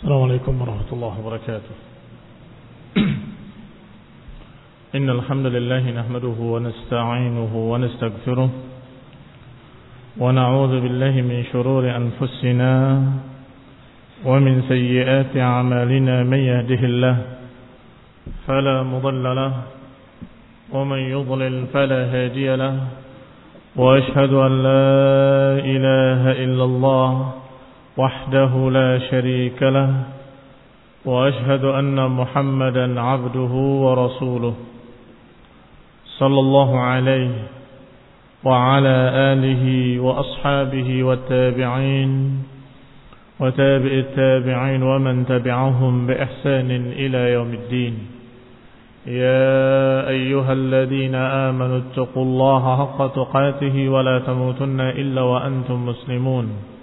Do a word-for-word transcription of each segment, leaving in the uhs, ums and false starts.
السلام عليكم ورحمة الله وبركاته. إن الحمد لله نحمده ونستعينه ونستغفره ونعوذ بالله من شرور أنفسنا ومن سيئات أعمالنا. من يهده الله فلا مضل له ومن يضلل فلا هادي له وأشهد أن لا إله إلا الله وحده لا شريك له وأشهد أن محمدا عبده ورسوله صلى الله عليه وعلى آله وأصحابه والتابعين وتابع التابعين ومن تبعهم بإحسان إلى يوم الدين. يا أيها الذين آمنوا اتقوا الله حق تقاته ولا تموتن إلا وأنتم مسلمون.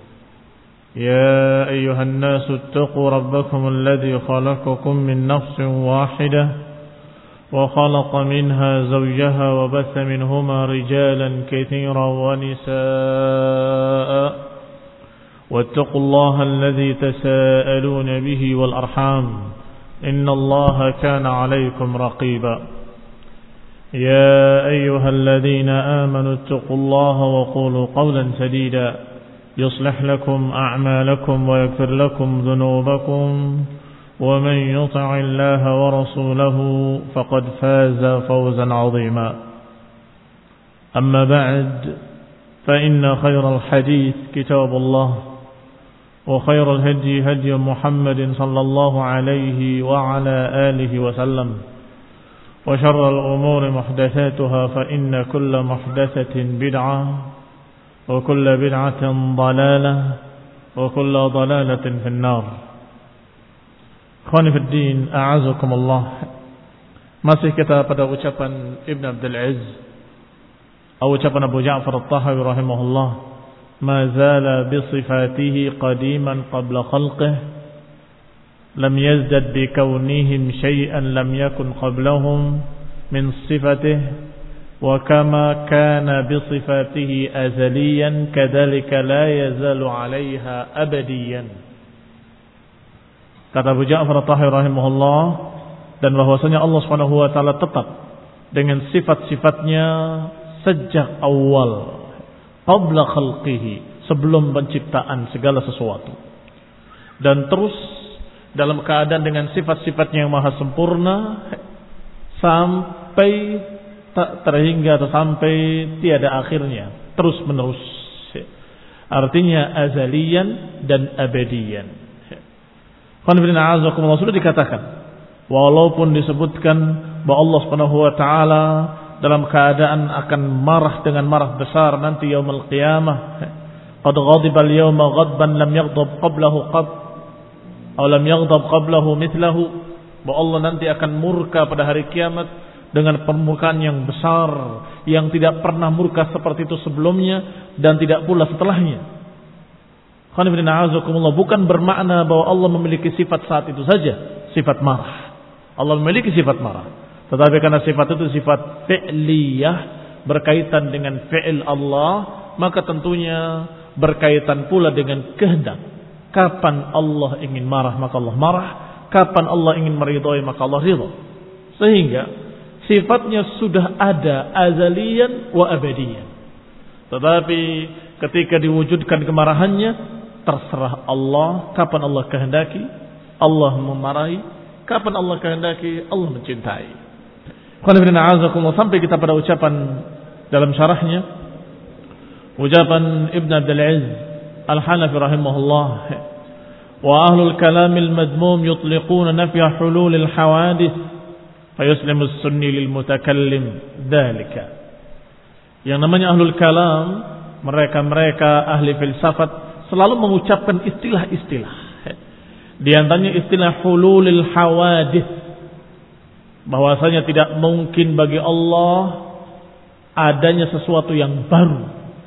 يا أيها الناس اتقوا ربكم الذي خلقكم من نفس واحدة وخلق منها زوجها وبث منهما رجالا كثيرا ونساء واتقوا الله الذي تساءلون به والأرحام إن الله كان عليكم رقيبا. يا أيها الذين آمنوا اتقوا الله وقولوا قولا سديدا يصلح لكم أعمالكم ويغفر لكم ذنوبكم ومن يطع الله ورسوله فقد فاز فوزا عظيما. أما بعد فإن خير الحديث كتاب الله وخير الهدي هدي محمد صلى الله عليه وعلى آله وسلم وشر الأمور محدثاتها فإن كل محدثة بدعة وكل بدعة ضلالة وكل ضلالة في النار. Ikhwani fi din, a'azakumullah. Masih kita pada ucapan Ibn Abdul Aziz atau ucapan Abu Ja'far At-Tahawi rahimahullah, ma zala bi sifatihi qadiman qabla khalqihi lam yazdad bi kaunihim shay'an lam yakun qablahum min sifatihi وكما كان بصفاته أزليا كذلك لا يزال عليها أبديا. Kata Abu Ja'far At-Tahawi rahimahullah, dan bahwasanya Allah Subhanahu wa taala tetap dengan sifat-sifatnya sejak awal, qabla khalqihi, sebelum penciptaan segala sesuatu, dan terus dalam keadaan dengan sifat-sifatnya yang maha sempurna sampai tak terhingga atau sampai tiada akhirnya, terus menerus. Artinya azalian dan abadian. Qanifidina sudah dikatakan, walaupun disebutkan bahwa Allah Subhanahu wa taala dalam keadaan akan marah dengan marah besar nanti yaumul qiyamah, qad ghadiba al-yawma ghadban lam yaghdab qablahu qad atau lam yaghdab qablahu mithlahu, bahwa Allah nanti akan murka pada hari kiamat dengan permukaan yang besar yang tidak pernah murka seperti itu sebelumnya dan tidak pula setelahnya. Bukan bermakna bahwa Allah memiliki sifat saat itu saja, sifat marah. Allah memiliki sifat marah, tetapi karena sifat itu sifat fi'liyah, berkaitan dengan fi'il Allah, maka tentunya berkaitan pula dengan kehendak. Kapan Allah ingin marah maka Allah marah, kapan Allah ingin meridhai maka Allah ridha. Sehingga sifatnya sudah ada azalian wa abadian. Tetapi ketika diwujudkan kemarahannya, terserah Allah kapan Allah kehendaki Allah memarahi, kapan Allah kehendaki Allah mencintai. Sampai kita pada ucapan dalam syarahnya, ucapan Ibn Abdul Aziz Al-Hanafi rahimahullah, wa ahlul kalamil madmum yutliquna nafya hululil hawadith fayuslimus sunni lil mutakallim dzalika. Yang namanya ahlul kalam, mereka-mereka ahli filsafat selalu mengucapkan istilah-istilah. Di antaranya istilah hululil hawadith, bahwasanya tidak mungkin bagi Allah adanya sesuatu yang baru.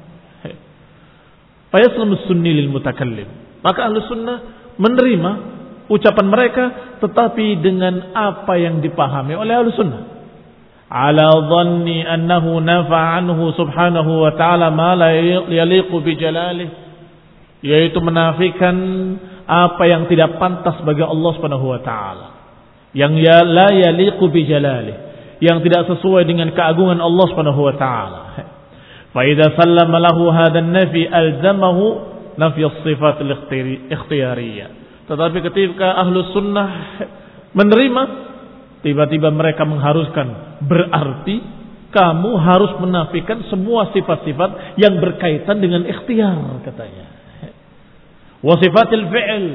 Fayuslimus sunni lil mutakallim. Maka ahlus sunnah menerima ucapan mereka, tetapi dengan apa yang dipahami oleh Ahlus Sunnah. Ala dhanni annahu nafa anhu subhanahu wa ta'ala ma la yaliqu bi jalalih, yaitu menafikan apa yang tidak pantas bagi Allah Subhanahu wa taala, yang ya la yaliqu bi jalalih, yang tidak sesuai dengan keagungan Allah Subhanahu wa taala. Fa idza sallama lahu hadzal nafi alzamahu nafi as-sifat al-ikhtiyariyah. Tetapi ketika Ahlus Sunnah menerima, tiba-tiba mereka mengharuskan, berarti kamu harus menafikan semua sifat-sifat yang berkaitan dengan ikhtiar, katanya. Wa sifatil fi'l.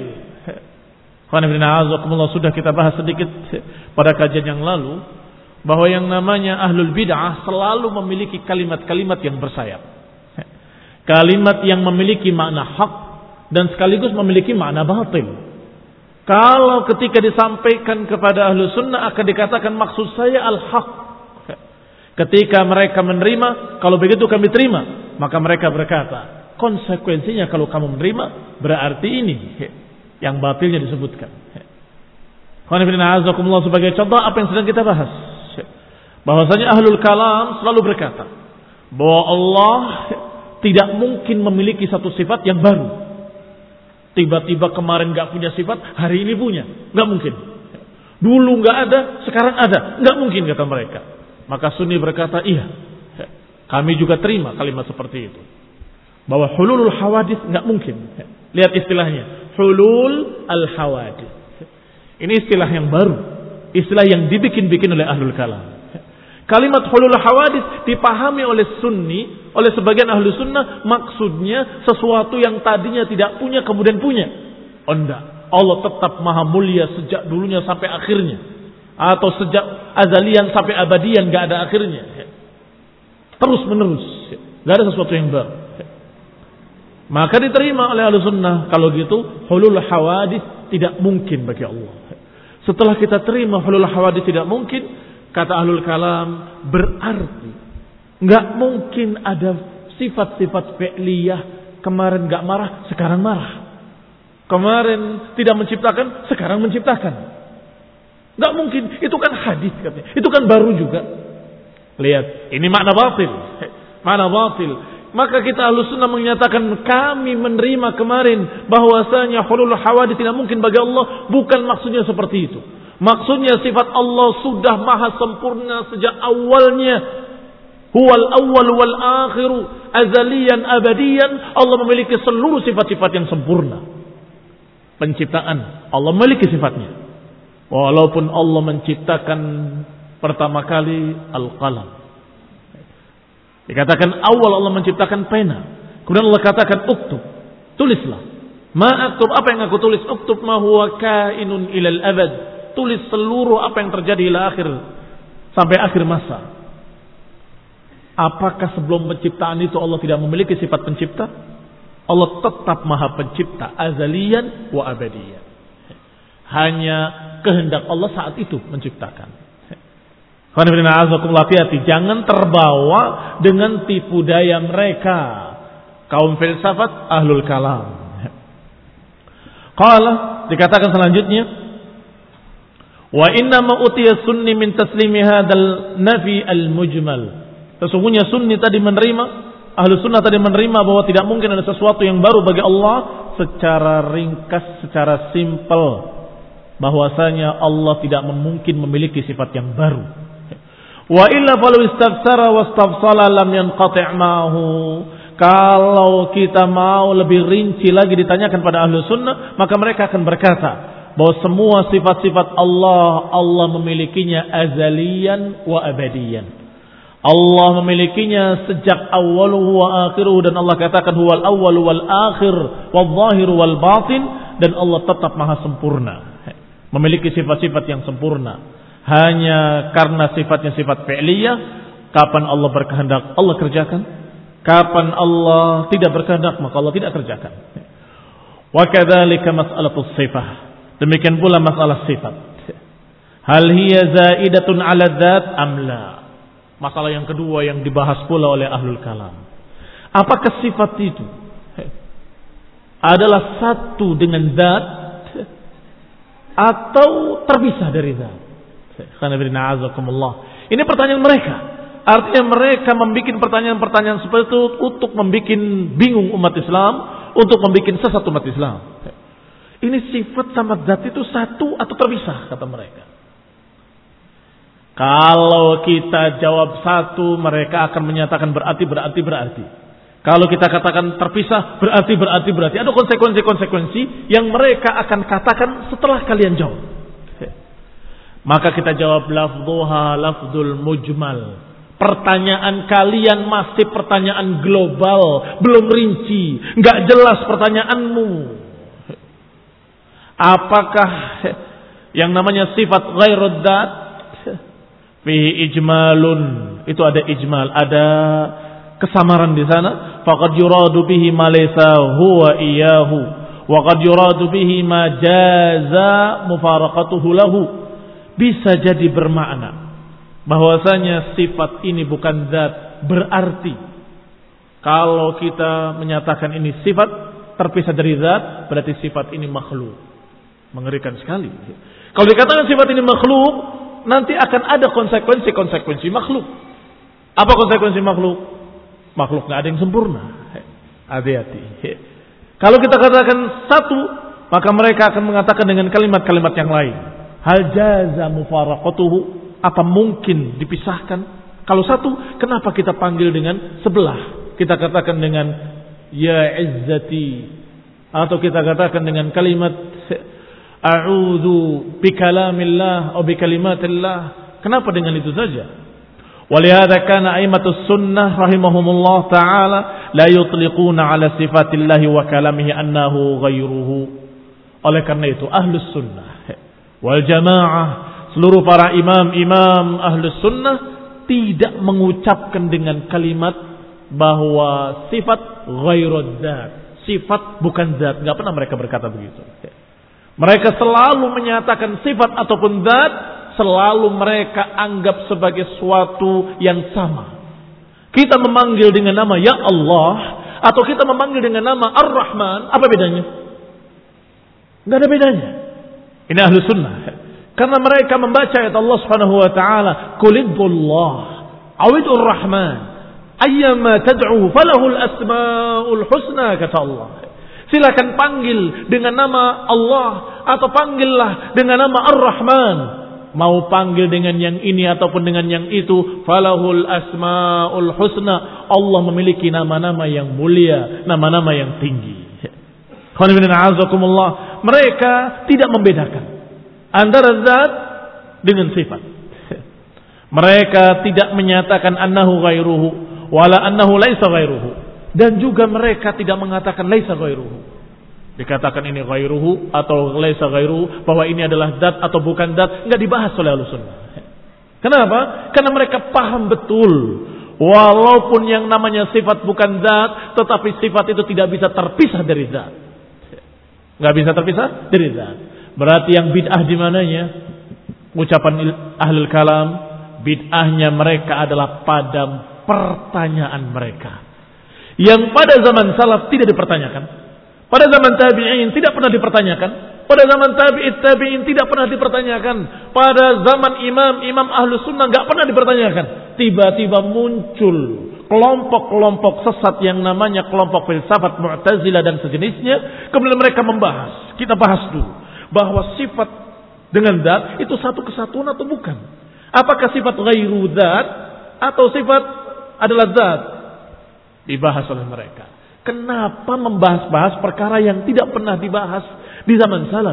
Sudah kita bahas sedikit pada kajian yang lalu bahwa yang namanya ahlul bid'ah selalu memiliki kalimat-kalimat yang bersayap. Kalimat yang memiliki makna hak dan sekaligus memiliki makna batil. Kalau ketika disampaikan kepada ahlu sunnah akan dikatakan maksud saya al-haq. Ketika mereka menerima, kalau begitu kami terima, maka mereka berkata, konsekuensinya kalau kamu menerima berarti ini yang batilnya disebutkan. Sebagai contoh apa yang sedang kita bahas, bahwasanya ahlul kalam selalu berkata bahwa Allah tidak mungkin memiliki satu sifat yang baru. Tiba-tiba kemarin gak punya sifat, hari ini punya. Gak mungkin. Dulu gak ada, sekarang ada. Gak mungkin, kata mereka. Maka Sunni berkata, iya, kami juga terima kalimat seperti itu. Bahwa hululul hawadith gak mungkin. Lihat istilahnya. Hulul al-hawadith. Ini istilah yang baru. Istilah yang dibikin-bikin oleh ahlul kalam. Kalimat hulul hawadith dipahami oleh Sunni, oleh sebagian ahlu sunnah, maksudnya sesuatu yang tadinya tidak punya kemudian punya. Oh enggak, Allah tetap maha mulia sejak dulunya sampai akhirnya, atau sejak azalian sampai abadian gak ada akhirnya, terus menerus, gak ada sesuatu yang baru. Maka diterima oleh ahlu sunnah. Kalau gitu hulul hawadith tidak mungkin bagi Allah. Setelah kita terima hulul hawadith tidak mungkin, kata ahlul kalam, berarti nggak mungkin ada sifat-sifat fi'liyah, kemarin nggak marah, sekarang marah. Kemarin tidak menciptakan, sekarang menciptakan. Nggak mungkin, itu kan hadis katanya. Itu kan baru juga. Lihat, ini makna batil. Makna batil. Maka kita ahlus sunnah menyatakan kami menerima kemarin bahwasanya hulul hawadits tidak mungkin bagi Allah. Bukan maksudnya seperti itu. Maksudnya sifat Allah sudah maha sempurna sejak awalnya. Huwal awwal wal akhiru, azaliyan abadiyan. Allah memiliki seluruh sifat-sifat yang sempurna. Penciptaan Allah memiliki sifatnya. Walaupun Allah menciptakan pertama kali al-qalam. Dikatakan awal Allah menciptakan pena. Kemudian Allah katakan uktub, tulislah. Ma aktub, apa yang aku tulis? Uktub ma huwa kainun ilal abad. Tulis seluruh apa yang terjadi ila akhir, sampai akhir masa. Apakah sebelum penciptaan itu Allah tidak memiliki sifat pencipta? Allah tetap maha pencipta, azaliyan wa abadiyan. Hanya kehendak Allah saat itu menciptakan. Jangan terbawa dengan tipu daya mereka, kaum filsafat ahlul kalam. Qala, dikatakan selanjutnya, wa inna ma utiya sunni min taslimi hadzal nafi al-mujmal. Sesungguhnya Sunni tadi menerima, ahlu sunnah tadi menerima bahwa tidak mungkin ada sesuatu yang baru bagi Allah secara ringkas, secara simpel, bahwasanya Allah tidak mungkin memiliki sifat yang baru. Wa illa falau istafsara wastafsala lam yanqati' ma'hu. Kalau kita mau lebih rinci lagi ditanyakan pada ahlu sunnah, maka mereka akan berkata bahwa semua sifat-sifat Allah, Allah memilikinya azaliyan wa abadiyan. Allah memilikinya sejak awaluhu wa akhiruhu, dan Allah katakan huwal awwal wal akhir wal zahir wal batin, dan Allah tetap maha sempurna, memiliki sifat-sifat yang sempurna. Hanya karena sifatnya sifat fi'liyah, kapan Allah berkehendak Allah kerjakan, kapan Allah tidak berkehendak maka Allah tidak kerjakan. Wa kadzalika mas'alatus sifah, demikian pula masalah sifat. Hal hiya zaidatun 'ala dzat am la? Masalah yang kedua yang dibahas pula oleh ahlul kalam. Apakah sifat itu adalah satu dengan zat atau terpisah dari zat? Ini pertanyaan mereka. Artinya mereka membuat pertanyaan-pertanyaan seperti itu untuk membuat bingung umat Islam, untuk membuat sesat umat Islam. Ini sifat sama zat itu satu atau terpisah, kata mereka. Kalau kita jawab satu, mereka akan menyatakan berarti, berarti, berarti. Kalau kita katakan terpisah, berarti, berarti, berarti. Ada konsekuensi-konsekuensi yang mereka akan katakan setelah kalian jawab. Maka kita jawab lafdhuha lafdzul mujmal. Pertanyaan kalian masih pertanyaan global, belum rinci, nggak jelas pertanyaanmu. Apakah yang namanya sifat ghairud dzat fihi ijmalun, itu ada ijmal, ada kesamaran di sana. Faqad yuradu bihi ma laysa huwa iyyahu wa qad yuradu bihi ma jaza mufaraqatuhu lahu. Bisa jadi bermakna bahwasanya sifat ini bukan zat, berarti kalau kita menyatakan ini sifat terpisah dari zat, berarti sifat ini makhluk. Mengerikan sekali. Kalau dikatakan sifat ini makhluk, nanti akan ada konsekuensi-konsekuensi makhluk. Apa konsekuensi makhluk? Makhluk nggak ada yang sempurna. Hati-hati. Kalau kita katakan satu, maka mereka akan mengatakan dengan kalimat-kalimat yang lain. Hal jaza mufaraqatuhu, apa mungkin dipisahkan? Kalau satu, kenapa kita panggil dengan sebelah? Kita katakan dengan ya izzati, atau kita katakan dengan kalimat a'udzu bikalamillah atau bikalimatillah. Kenapa dengan itu saja? Walihada kana a'immatus sunnah rahimahumullah ta'ala la yutliquna ala sifatillahi wa kalamihi annahu ghairuhu. Oleh karena itu ahlus sunnah wal jamaah, seluruh para imam-imam ahlus sunnah tidak mengucapkan dengan kalimat bahwa sifat ghairud dzat, sifat bukan zat. Enggak pernah mereka berkata begitu. Mereka selalu menyatakan sifat ataupun zat, selalu mereka anggap sebagai suatu yang sama. Kita memanggil dengan nama ya Allah, atau kita memanggil dengan nama Ar-Rahman, apa bedanya? Enggak ada bedanya. Ini ahlu sunnah. Karena mereka membaca ayat Allah subhanahu wa ta'ala, Qulidullah, awidur Rahman, ayyama tad'u falahul asma'ul husna, kata Allah. Silakan panggil dengan nama Allah atau panggillah dengan nama Ar-Rahman. Mau panggil dengan yang ini ataupun dengan yang itu, falahul asmaul husna. Allah memiliki nama-nama yang mulia, nama-nama yang tinggi. Mereka tidak membedakan antara zat dengan sifat. Mereka tidak menyatakan annahu ghairuhu wala annahu laisa ghairuhu. Dan juga mereka tidak mengatakan laisa ghairuhu. Dikatakan ini ghairuhu atau laisa ghairuhu, bahwa ini adalah zat atau bukan zat, enggak dibahas oleh Ahlussunnah. Kenapa? Karena mereka paham betul, walaupun yang namanya sifat bukan zat, tetapi sifat itu tidak bisa terpisah dari zat. Enggak bisa terpisah dari zat. Berarti yang bid'ah di mananya? Ucapan ahlul kalam, bid'ahnya mereka adalah pada pertanyaan mereka. Yang pada zaman salaf tidak dipertanyakan, pada zaman tabi'in tidak pernah dipertanyakan, pada zaman tabi'it tabi'in tidak pernah dipertanyakan, pada zaman imam-imam ahlus sunnah nggak pernah dipertanyakan. Tiba-tiba muncul kelompok-kelompok sesat yang namanya kelompok filsafat Mu'tazilah dan sejenisnya. Kemudian mereka membahas, kita bahas dulu, bahwa sifat dengan zat itu satu kesatuan atau bukan? Apakah sifat ghairu zat atau sifat adalah zat? Dibahas oleh mereka. Kenapa membahas-bahas perkara yang tidak pernah dibahas di zaman salaf?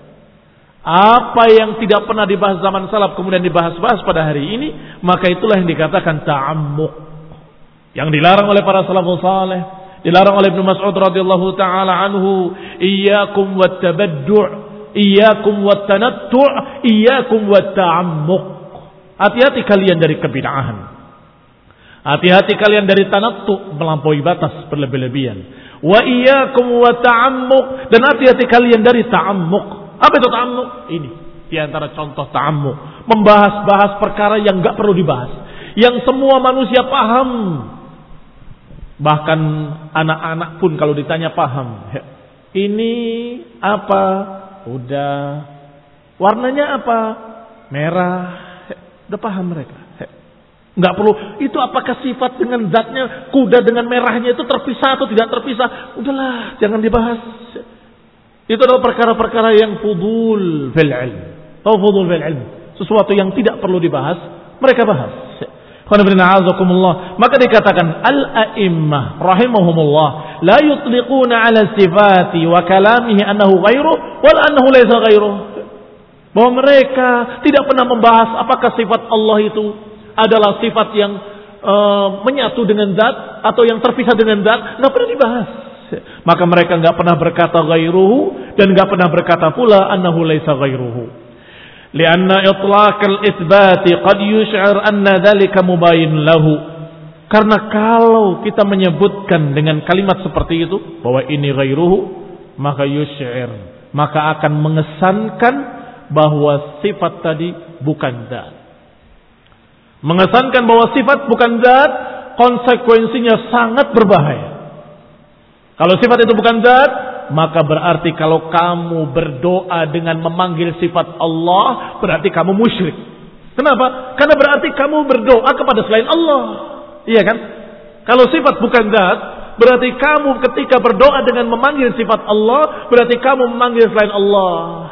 Apa yang tidak pernah dibahas zaman salaf kemudian dibahas-bahas pada hari ini, maka itulah yang dikatakan ta'ammuq. Yang dilarang oleh para salafus saleh, dilarang oleh Ibnu Mas'ud radhiyallahu taala anhu, iyyakum wat-tabaddu', iyyakum wat-tanattu', iyyakum wat-ta'ammuq. Hati-hati kalian dari kebid'ahan. Hati-hati kalian dari tanattu, melampaui batas, berlebih-lebihan. Wa iyyakum wa ta'ammuq, dan hati-hati kalian dari ta'ammuq. Apa itu ta'ammuq? Ini di antara contoh ta'ammuq, membahas-bahas perkara yang enggak perlu dibahas, yang semua manusia paham. Bahkan anak-anak pun kalau ditanya paham. Ini apa? Udah. Warnanya apa? Merah. Udah paham mereka. Enggak perlu, itu apakah sifat dengan zatnya, kuda dengan merahnya itu terpisah atau tidak terpisah? Udahlah, jangan dibahas. Itu adalah perkara-perkara yang fudul fil ilm. Tahu fudul fil ilm? Sesuatu yang tidak perlu dibahas, mereka bahas. Maka dikatakan al-a'immah rahimahumullah la yutliquna ala sifati wa kalamihi annahu ghairu wal annahu laysa ghairu. Bahwa mereka tidak pernah membahas apakah sifat Allah itu adalah sifat yang uh, menyatu dengan zat atau yang terpisah dengan zat, enggak pernah dibahas. Maka mereka enggak pernah berkata ghairuhu dan enggak pernah berkata pula annahu laysa ghairuhu. Lianna itlaq al-itsbat qad yush'ir anna dhalika mubayyin lahu. Karena kalau kita menyebutkan dengan kalimat seperti itu bahwa ini ghairuhu, maka yush'ir, maka akan mengesankan bahwa sifat tadi bukan zat. Mengesankan bahwa sifat bukan zat, konsekuensinya sangat berbahaya. Kalau sifat itu bukan zat, maka berarti kalau kamu berdoa dengan memanggil sifat Allah, berarti kamu musyrik. Kenapa? Karena berarti kamu berdoa kepada selain Allah. Iya kan? Kalau sifat bukan zat, berarti kamu ketika berdoa dengan memanggil sifat Allah, berarti kamu memanggil selain Allah.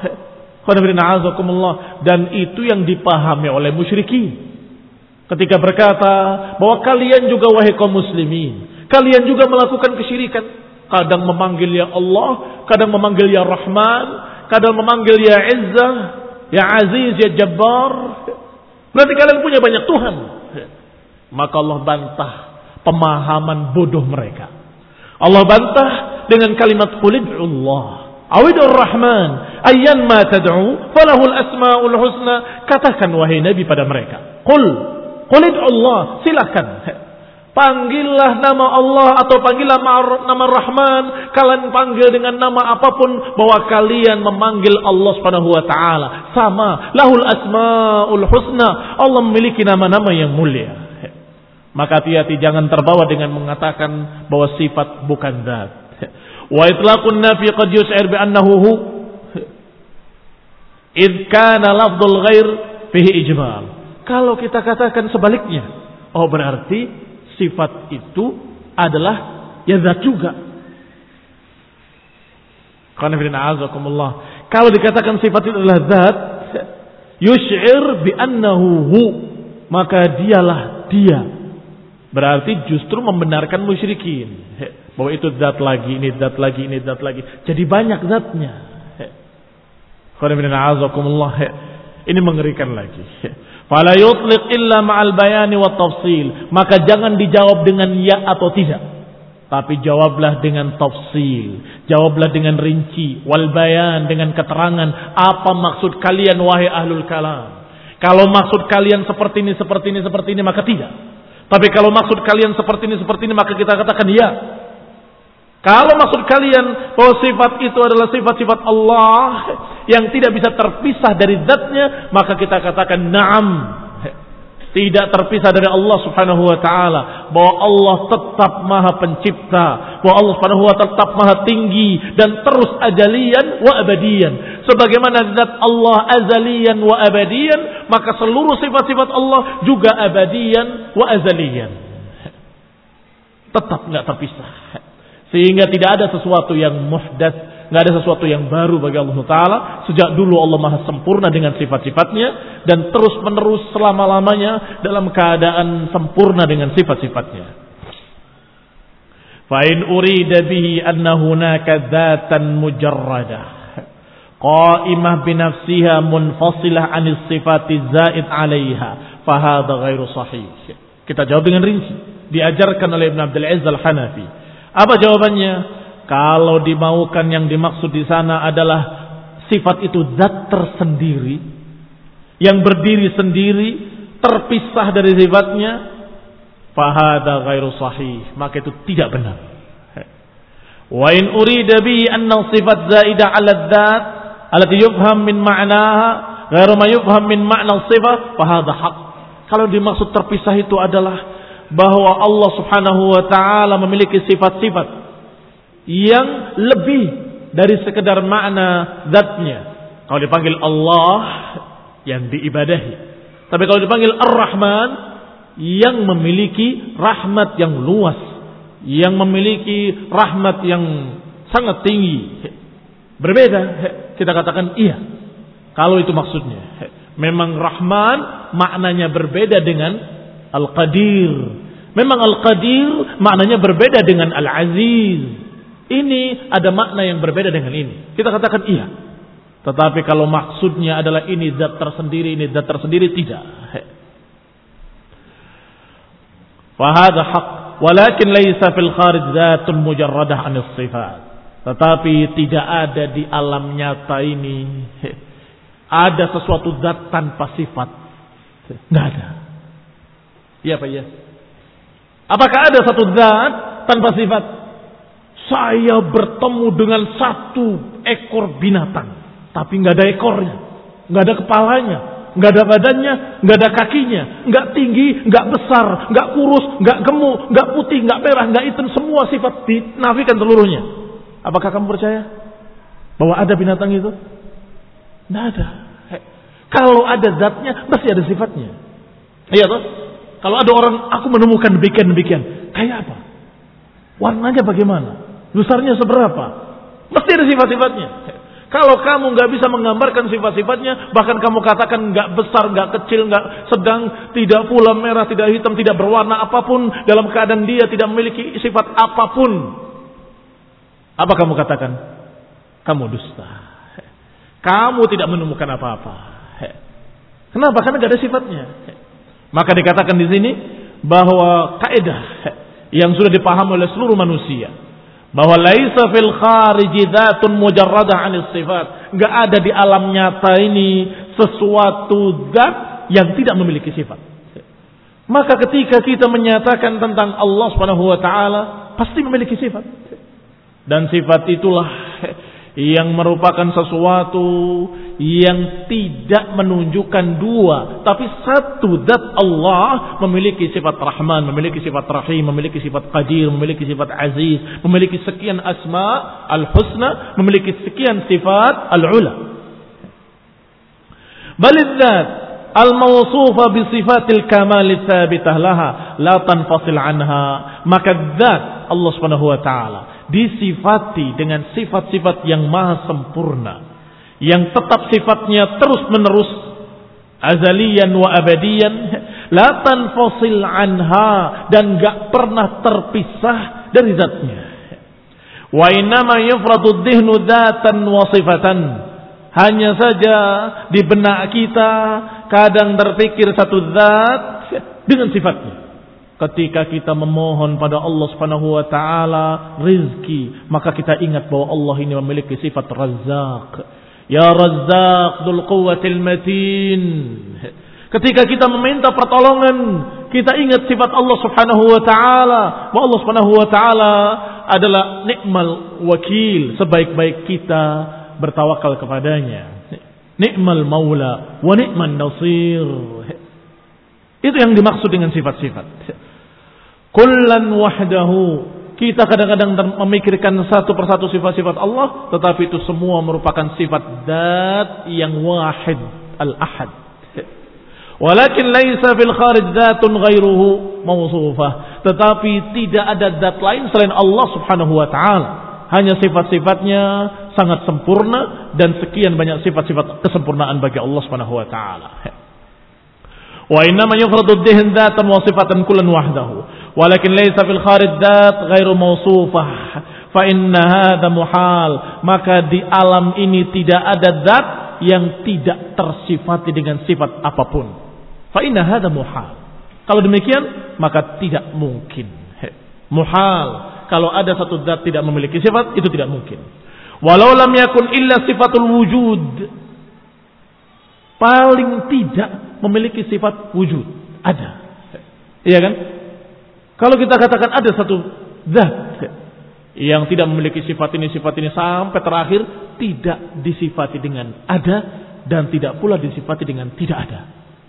Dan itu yang dipahami oleh musyrikin. Ketika berkata bahwa kalian juga wahai kaum muslimin, kalian juga melakukan kesyirikan. Kadang memanggil ya Allah, kadang memanggil ya Rahman, kadang memanggil ya Izzah, ya Aziz, ya Jabbar. Berarti kalian punya banyak Tuhan. Maka Allah bantah pemahaman bodoh mereka. Allah bantah dengan kalimat qul ud'ullah awidur Rahman ayyan ma tad'u falahul asmaul husna. Katakan wahai Nabi pada mereka, qul qul ud'ullah, silakan panggillah nama Allah atau panggillah nama Rahman. Kalian panggil dengan nama apapun, bahwa kalian memanggil Allah Subhanahu wa taala sama. Lahul asmaul husna. Allah memiliki nama-nama yang mulia. Maka hati-hati jangan terbawa dengan mengatakan bahwa sifat bukan zat. Wa itlaqun nafi qad yus'ir bi annahu hu id kana lafdhul ghair fihi ijmal. Kalau kita katakan sebaliknya, oh berarti sifat itu adalah ya zat juga. Kalau dikatakan sifat itu adalah zat, yush'ir bi annahu hu, maka dialah dia. Berarti justru membenarkan musyrikin bahwa itu zat lagi, ini zat lagi, ini zat lagi. Jadi banyak zatnya. Ini mengerikan lagi. Fala yutliq illa ma'al bayani wa tafsil. Maka jangan dijawab dengan ya atau tidak, tapi jawablah dengan tafsil, jawablah dengan rinci, wal bayan, dengan keterangan apa maksud kalian wahai ahlul kalam. Kalau maksud kalian seperti ini, seperti ini, seperti ini, maka tidak. Tapi kalau maksud kalian seperti ini, seperti ini, maka kita katakan ya. Kalau maksud kalian bahwa sifat itu adalah sifat-sifat Allah yang tidak bisa terpisah dari zatnya, maka kita katakan na'am. Tidak terpisah dari Allah Subhanahu wa taala, bahwa Allah tetap Maha Pencipta, bahwa Allah Subhanahu wa taala tetap Maha Tinggi dan terus azalian wa abadian. Sebagaimana zat Allah azalian wa abadian, maka seluruh sifat-sifat Allah juga abadian wa azalian. Tetap enggak terpisah. Sehingga tidak ada sesuatu yang muhdats, nggak ada sesuatu yang baru bagi Allah Taala. Sejak dulu Allah Maha sempurna dengan sifat-sifatnya dan terus menerus selama-lamanya dalam keadaan sempurna dengan sifat-sifatnya. Fa in urida bihi anna hunaka dzatan mujarradah qa'imah bi nafsiha munfasilah 'anil sifati zaid 'alaiha fa hadha ghairu sahih. Kita jawab dengan rinci, diajarkan oleh Ibn Abdul Aziz Al-Hanafi. Apa jawabannya? Kalau dimaukan yang dimaksud di sana adalah sifat itu zat tersendiri yang berdiri sendiri, terpisah dari sifatnya, fahada ghairu sahih, maka itu tidak benar. Wa in urida bi anna sifat zaidah 'ala dzat allati yufham min ma'naha ghairu ma yufham min ma'na sifat, fahada haq. Kalau dimaksud terpisah itu adalah bahwa Allah Subhanahu wa taala memiliki sifat-sifat yang lebih dari sekedar makna zatnya. Kalau dipanggil Allah, yang diibadahi. Tapi kalau dipanggil Ar-Rahman, yang memiliki rahmat yang luas, yang memiliki rahmat yang sangat tinggi. Berbeda. Kita katakan iya. Kalau itu maksudnya. Memang Rahman maknanya berbeda dengan Al-Qadir. Memang Al-Qadir maknanya berbeda dengan Al-Aziz. Ini ada makna yang berbeda dengan ini. Kita katakan iya. Tetapi kalau maksudnya adalah ini zat tersendiri, ini zat tersendiri, tidak. Fahada haq. Walakin laisa fil kharij zatun mujarradah anis sifat. Tetapi tidak ada di alam nyata ini ada sesuatu zat tanpa sifat. Tidak ada. Iya Pak ya. Apakah ada satu zat tanpa sifat? Saya bertemu dengan satu ekor binatang, tapi nggak ada ekornya, nggak ada kepalanya, nggak ada badannya, nggak ada kakinya, nggak tinggi, nggak besar, nggak kurus, nggak gemuk, nggak putih, nggak merah, nggak hitam, semua sifat dinafikan seluruhnya. Apakah kamu percaya bahwa ada binatang itu? Tidak ada. Kalau ada zatnya, pasti ada sifatnya. Iya toh? Kalau ada orang, aku menemukan demikian-demikian, kayak apa? Warnanya bagaimana? Besarnya seberapa? Pasti ada sifat-sifatnya. Kalau kamu nggak bisa menggambarkan sifat-sifatnya, bahkan kamu katakan nggak besar, nggak kecil, nggak sedang, tidak pula merah, tidak hitam, tidak berwarna apapun, dalam keadaan dia tidak memiliki sifat apapun, apa kamu katakan? Kamu dusta. Kamu tidak menemukan apa-apa. Kenapa? Karena nggak ada sifatnya. Maka dikatakan di sini bahwa kaidah yang sudah dipahami oleh seluruh manusia, bahwa laisa fil khariji dzatun mujarradah 'anis sifat. Enggak ada di alam nyata ini sesuatu zat yang tidak memiliki sifat. Maka ketika kita menyatakan tentang Allah Subhanahu wa taala, pasti memiliki sifat. Dan sifat itulah yang merupakan sesuatu yang tidak menunjukkan dua, tapi satu zat. Allah memiliki sifat Rahman, memiliki sifat Rahim, memiliki sifat Qadir, memiliki sifat Aziz, memiliki sekian asma al-husna, memiliki sekian sifat al-ula. Balidzat al-mawsufa bi sifatil kamal tsabitah laha la tanfasil anha. Maka zat Allah Subhanahu wa taala disifati dengan sifat-sifat yang maha sempurna, yang tetap sifatnya terus menerus, azaliyan wa abadiyan, la tanfasil anha, dan gak pernah terpisah dari zatnya. Wa innama yufradu dhihnu dzatan wa sifatan. Hanya saja di benak kita kadang terpikir satu zat dengan sifatnya. Ketika kita memohon pada Allah Subhanahu wa taala rizki, maka kita ingat bahwa Allah ini memiliki sifat Razzaq. Ya Razzaq dzul quwwatil matin. Ketika kita meminta pertolongan, kita ingat sifat Allah Subhanahu wa taala, bahwa Allah Subhanahu wa taala adalah ni'mal wakil, sebaik-baik kita bertawakal kepadanya. Ni'mal maula wa ni'man nasir. Itu yang dimaksud dengan sifat-sifat. Kullan wahdahu. Kita kadang-kadang memikirkan satu persatu sifat-sifat Allah, tetapi itu semua merupakan sifat zat yang wahid, al-ahad. Walakin laisa fil kharij dzatun ghairuhu mawsufah. Tetapi tidak ada zat lain selain Allah Subhanahu wa taala. Hanya sifat-sifatnya sangat sempurna, dan sekian banyak sifat-sifat kesempurnaan bagi Allah Subhanahu wa taala. Wa innama yufradu dhihn dzatan wa sifatan kullan wahdahu, walakin laysa fil kharij dzat ghairu mawsufah, fa inna hadha muhal. Maka di alam ini tidak ada zat yang tidak tersifati dengan sifat apapun. Fa inna hadha muhal. Kalau demikian maka tidak mungkin. Muhal. Kalau ada satu zat tidak memiliki sifat, itu tidak mungkin. Walau lam yakun illa sifatul wujud, paling tidak memiliki sifat wujud. Ada. Iya kan? Kalau kita katakan ada satu zat yang tidak memiliki sifat ini, sifat ini, sampai terakhir tidak disifati dengan ada, dan tidak pula disifati dengan tidak ada.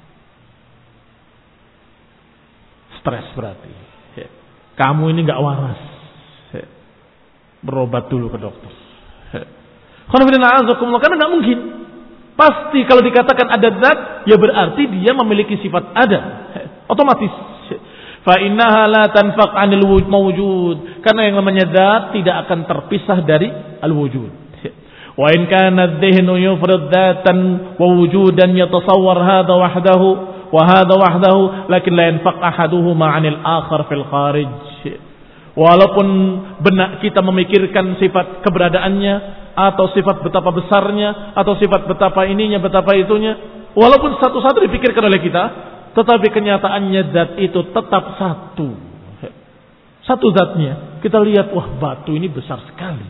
Stres berarti. Kamu ini gak waras. Berobat dulu ke dokter. Karena gak mungkin. Pasti kalau dikatakan ada zat, ya berarti dia memiliki sifat ada. Otomatis. Fa innaha la tanfaq 'anil mawjud. Karena yang namanya zat tidak akan terpisah dari al-wujud. Wa in kana adh-dhihnu yufrid dhatan wa wujudan yatasawwar hadha wahdahu wa hadha wahdahu lakin la yanfaq ahaduhuma 'anil akhar fil kharij. Walaupun benak kita memikirkan sifat keberadaannya atau sifat betapa besarnya atau sifat betapa ininya betapa itunya, walaupun satu-satu dipikirkan oleh kita, tetapi kenyataannya zat itu tetap satu. Satu zatnya. Kita lihat, wah batu ini besar sekali.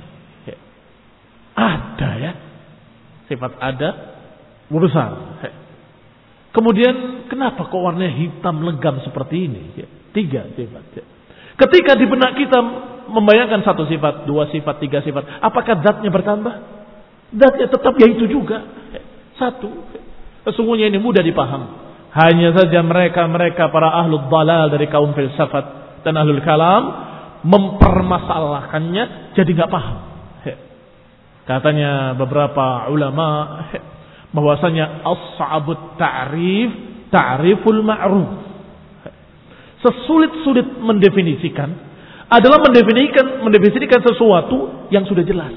Ada ya. Sifat ada, besar. Kemudian kenapa kok warnanya hitam legam seperti ini? Tiga sifat. Ketika di benak kita membayangkan satu sifat, dua sifat, tiga sifat, apakah zatnya bertambah? Zatnya tetap yaitu juga. Satu. Sesungguhnya ini mudah dipaham. Hanya saja mereka-mereka para ahlul dalal dari kaum filsafat dan ahlul kalam mempermasalahkannya jadi nggak paham. Katanya beberapa ulama bahwasanya as-sa'abut ta'rif ta'riful ma'ruf. Sesulit-sulit mendefinisikan adalah mendefinisikan mendefinisikan sesuatu yang sudah jelas.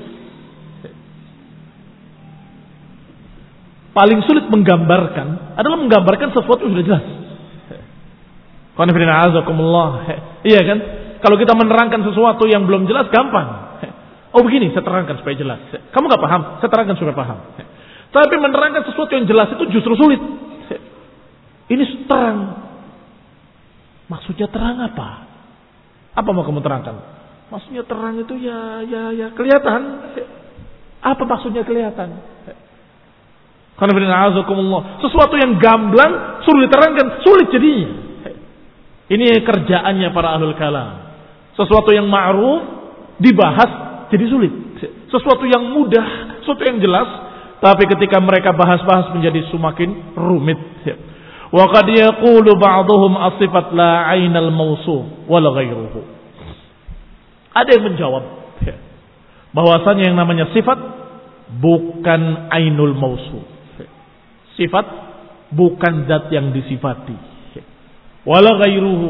Paling sulit menggambarkan adalah menggambarkan sesuatu yang sudah jelas. Qanifidina azakumullah. Iya kan? Kalau kita menerangkan sesuatu yang belum jelas gampang. Oh begini, saya terangkan supaya jelas. Kamu nggak paham, saya terangkan supaya paham. Tapi menerangkan sesuatu yang jelas itu justru sulit. Ini terang. Maksudnya terang apa? Apa mau kamu terangkan? Maksudnya terang itu ya ya ya kelihatan. Apa maksudnya kelihatan? Sesuatu yang gamblang sulit diterangkan, sulit jadinya. Ini kerjaannya para ahlul kalam. Sesuatu yang ma'ruf dibahas jadi sulit. Sesuatu yang mudah, sesuatu yang jelas, tapi ketika mereka bahas-bahas menjadi semakin rumit. Wa qad yaqulu ba'dhum as-sifat la 'ainal mawsuf wal ghairuhu. Ada yang menjawab bahwasanya yang namanya sifat bukan ainul mawsuf. Sifat bukan zat yang disifati. Wala ghairuhu.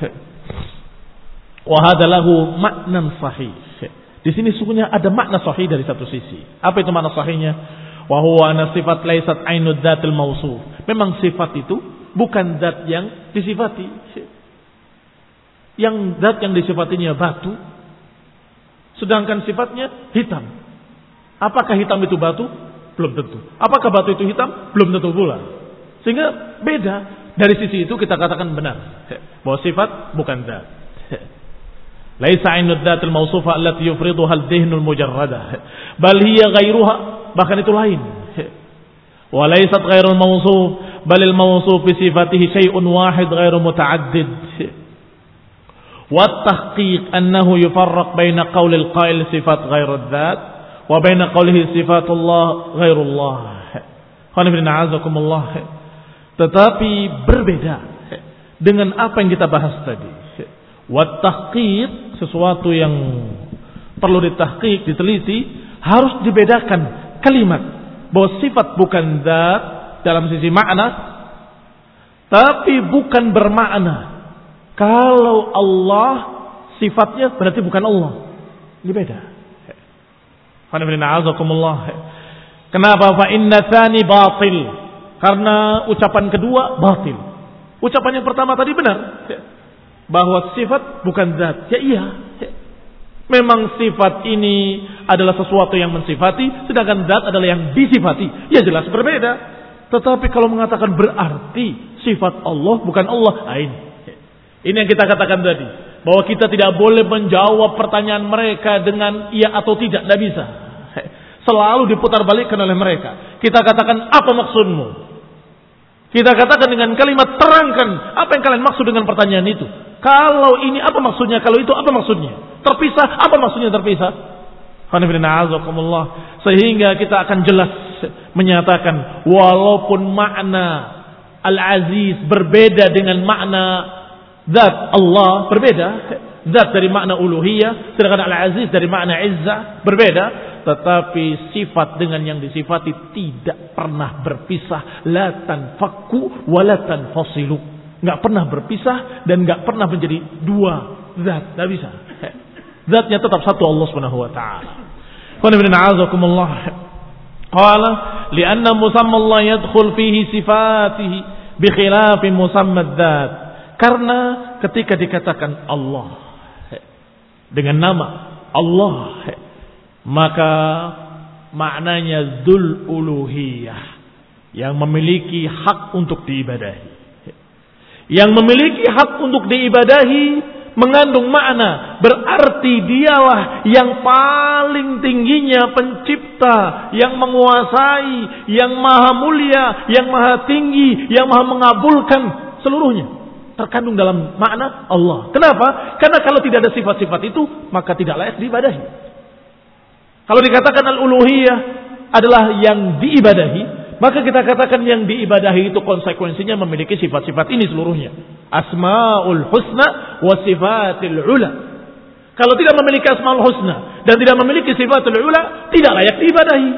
Wa hadha lahu ma'nan sahih. Di sini sungguhnya ada makna sahih dari satu sisi. Apa itu makna sahihnya? Wa huwa anna sifat laysat ainud dzatil mawsuf. Memang sifat itu bukan zat yang disifati. Yang zat yang disifatinya batu, sedangkan sifatnya hitam. Apakah hitam itu batu? Belum tentu. Apakah batu itu hitam? Belum tentu pula. Sehingga beda. Dari sisi itu kita katakan benar bahwa sifat bukan zat. Laisa ainud dzatil mawsufa allati yufriduha al-dhihnul mujarradah, bal hiya ghairuha, bahkan itu lain. Wa laysat ghairul mawsuf, bal al-mawsuf bi sifatihi syai'un wahid ghairu muta'addid. Wa at-tahqiq annahu yufarraq baina qawli al-qa'il sifat ghairu dzat wa baina qawlihi sifatullah ghairullah. Qanifidina azakumullah. Tetapi berbeda dengan apa yang kita bahas tadi. Wa tahqiq, sesuatu yang perlu ditahqiq, diteliti, harus dibedakan kalimat bahwa sifat bukan zat dalam sisi makna, tapi bukan bermakna kalau Allah sifatnya berarti bukan Allah. Ini beda. Kenapa? Fa inna tsani batil. Karena ucapan kedua batil. Ucapan yang pertama tadi benar. Bahwa sifat bukan zat. Ya iya. Memang sifat ini adalah sesuatu yang mensifati, sedangkan zat adalah yang disifati. Ya jelas berbeda. Tetapi kalau mengatakan berarti sifat Allah bukan Allah. Nah, ini. Ini yang kita katakan tadi. Bahwa kita tidak boleh menjawab pertanyaan mereka dengan iya atau tidak. Tidak bisa. Selalu diputar balikkan oleh mereka. Kita katakan apa maksudmu? Kita katakan dengan kalimat terangkan apa yang kalian maksud dengan pertanyaan itu. Kalau ini apa maksudnya? Kalau itu apa maksudnya? Terpisah, apa maksudnya terpisah? Sehingga kita akan jelas menyatakan walaupun makna Al-Aziz berbeda dengan makna zat Allah, berbeda. Zat dari makna uluhiyah, sedangkan Al-Aziz dari makna izzah, berbeda. Tetapi sifat dengan yang disifati tidak pernah berpisah. La tanfakku wa la tanfasilu. Nggak pernah berpisah dan nggak pernah menjadi dua zat. Nggak bisa. Zatnya tetap satu, Allah Subhanahu wa taala. Qala li'anna musamma Allah yadkhul fihi sifatihi bi khilafi musamma dzat. Karena ketika dikatakan Allah dengan nama Allah, maka maknanya dzul uluhiyah, yang memiliki hak untuk diibadahi. Yang memiliki hak untuk diibadahi mengandung makna, berarti dialah yang paling tingginya pencipta, yang menguasai, yang maha mulia, yang maha tinggi, yang maha mengabulkan seluruhnya. Terkandung dalam makna Allah. Kenapa? Karena kalau tidak ada sifat-sifat itu, maka tidak layak diibadahi. Kalau dikatakan al-uluhiyah adalah yang diibadahi, maka kita katakan yang diibadahi itu konsekuensinya memiliki sifat-sifat ini seluruhnya. Asma'ul husna wa sifatil ula. Kalau tidak memiliki asma'ul husna dan tidak memiliki sifatul ula, tidak layak diibadahi.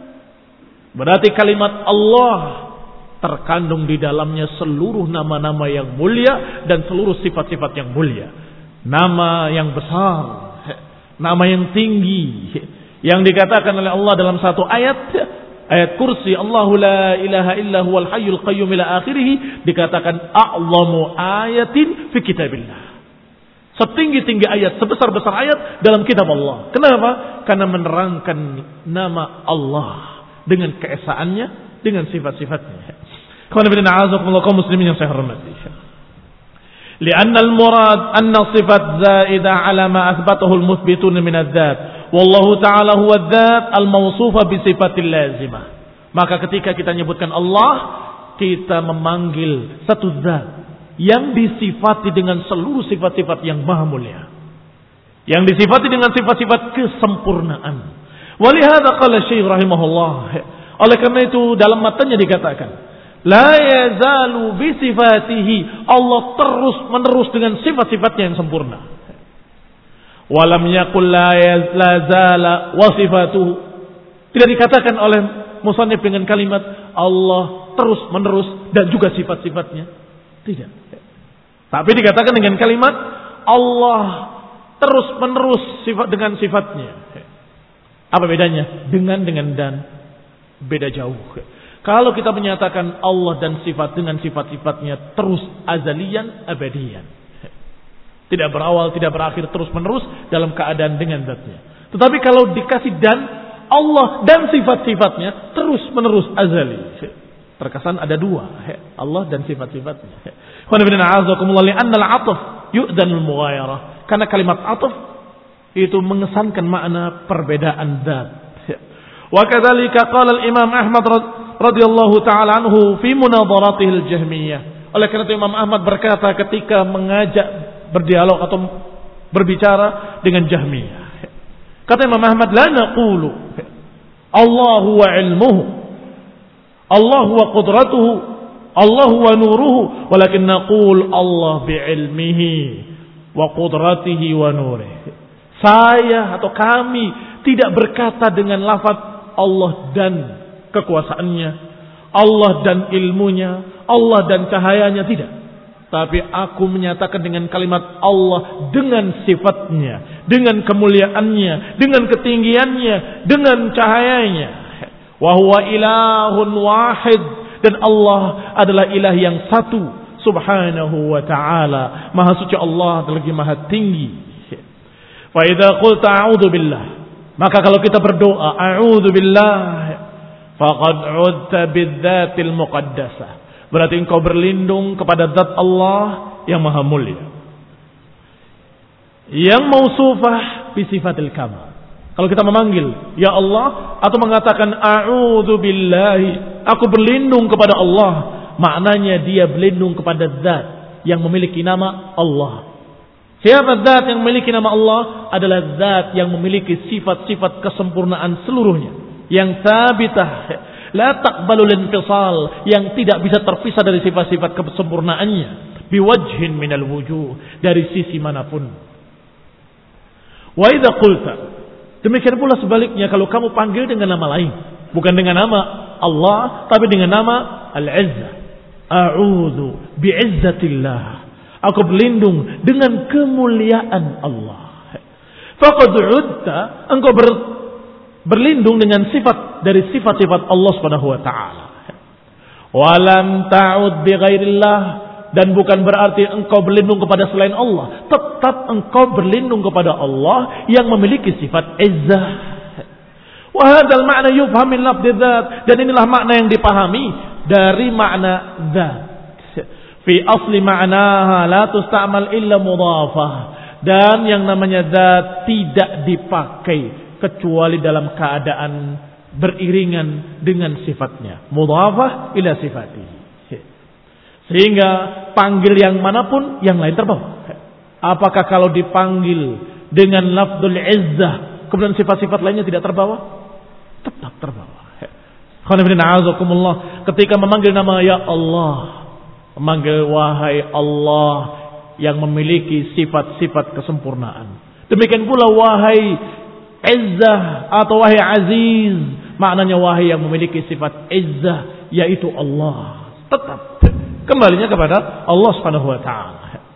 Berarti kalimat Allah terkandung di dalamnya seluruh nama-nama yang mulia dan seluruh sifat-sifat yang mulia. Nama yang besar, nama yang tinggi, yang dikatakan oleh Allah dalam satu ayat, ayat kursi, Allahu la ilaha illa huwal hayyul qayyum ila akhirih, dikatakan a'zamu ayatin fi kitabillah. Setinggi-tinggi ayat, sebesar-besar ayat dalam kitab Allah. Kenapa? Karena menerangkan nama Allah dengan keesaannya, dengan sifat-sifatnya. Qul inna a'udzubillahi kaum muslimin yang saya hormati. Li'anna al-murad anna sifat zaidah 'ala ma athbatahu al-muthbitun min adz-dzat. Wallahu ta'ala huwa adz-dzat al-mawsufa bi sifatil lazimah. Maka ketika kita menyebutkan Allah, kita memanggil satu zat yang disifati dengan seluruh sifat-sifat yang maha mulia, yang disifati dengan sifat-sifat kesempurnaan. Walihada qala Syekh rahimahullah, oleh karena itu dalam matanya dikatakan la yazalu bi sifatihi, Allah terus menerus dengan sifat-sifatnya yang sempurna. Walam yaqul la yazala wa sifatuhu, tidak dikatakan oleh musannif dengan kalimat Allah terus menerus dan juga sifat-sifatnya, tidak. Tapi dikatakan dengan kalimat Allah terus menerus sifat dengan sifatnya. Apa bedanya? Dengan dengan dan beda jauh. Kalau kita menyatakan Allah dan sifat dengan sifat-sifatnya terus azalian abadian, tidak berawal, tidak berakhir, terus menerus dalam keadaan dengan zatnya. Tetapi kalau dikasih dan Allah dan sifat-sifatnya terus menerus azali, terkesan ada dua, Allah dan sifat-sifatnya. Karena kalimat ataf itu mengesankan makna perbedaan zat. Wa kadzalika qala al-Imam Ahmad radhiyallahu taala anhu fi munadharatihi al-Jahmiyah. Oleh karena itu Imam Ahmad berkata ketika mengajak berdialog atau berbicara dengan Jahmiyah, kata Imam Ahmad, la naqulu Allahu wa ilmuhu, Allahu wa qudratuhu, Allahu wa nuruhu, walakin naqul Allah bi ilmihi wa qudratihi wa nurihi. Saya atau kami tidak berkata dengan lafaz Allah dan kekuasaannya, Allah dan ilmunya, Allah dan cahayanya, tidak. Tapi aku menyatakan dengan kalimat Allah dengan sifatnya, dengan kemuliaannya, dengan ketinggiannya, dengan cahayanya. Wa huwa ilahun wahid, dan Allah adalah ilah yang satu, subhanahu wa ta'ala. Maha suci Allah lagi maha tinggi. Fa idza qulta a'udzu billah, maka kalau kita berdoa a'udzu billah, faqad 'udta bidzatil muqaddasah, berarti engkau berlindung kepada zat Allah yang maha mulia, yang mausufah bi sifatil kamal. Kalau kita memanggil ya Allah atau mengatakan a'udzu billahi, aku berlindung kepada Allah, maknanya dia berlindung kepada zat yang memiliki nama Allah. Siapa zat yang memiliki nama Allah? Adalah zat yang memiliki sifat-sifat kesempurnaan seluruhnya, yang sabitah, la taqbalul infisal, yang tidak bisa terpisah dari sifat-sifat kesempurnaannya, biwajhin minal wujuh, dari sisi manapun. Wa idza qulta, demikian pula sebaliknya kalau kamu panggil dengan nama lain, bukan dengan nama Allah tapi dengan nama Al-Izzah, a'udzu bi'izzatillah, aku berlindung dengan kemuliaan Allah. Faqad 'udta, engkau ber, berlindung dengan sifat dari sifat-sifat Allah Subhanahu wa taala. Walam ta'ud bi ghairillah, dan bukan berarti engkau berlindung kepada selain Allah, tetap engkau berlindung kepada Allah yang memiliki sifat izzah. Wa hadzal ma'na yufham min lafdz dzat, dan inilah makna yang dipahami dari makna dzat. Fi asli ma'naha la tusta'mal illa mudhafah, dan yang namanya dzat tidak dipakai kecuali dalam keadaan beriringan dengan sifatnya, mudhafah ila sifatihi. Sehingga panggil yang manapun yang lain terbawa. Apakah kalau dipanggil dengan lafdzul izzah kemudian sifat-sifat lainnya tidak terbawa? Tetap terbawa. Ketika memanggil nama ya Allah, memanggil wahai Allah yang memiliki sifat-sifat kesempurnaan. Demikian pula wahai izzah atau wahai aziz, maknanya wahai yang memiliki sifat izzah, yaitu Allah. Tetap kembalinya kepada Allah Subhanahu wa taala.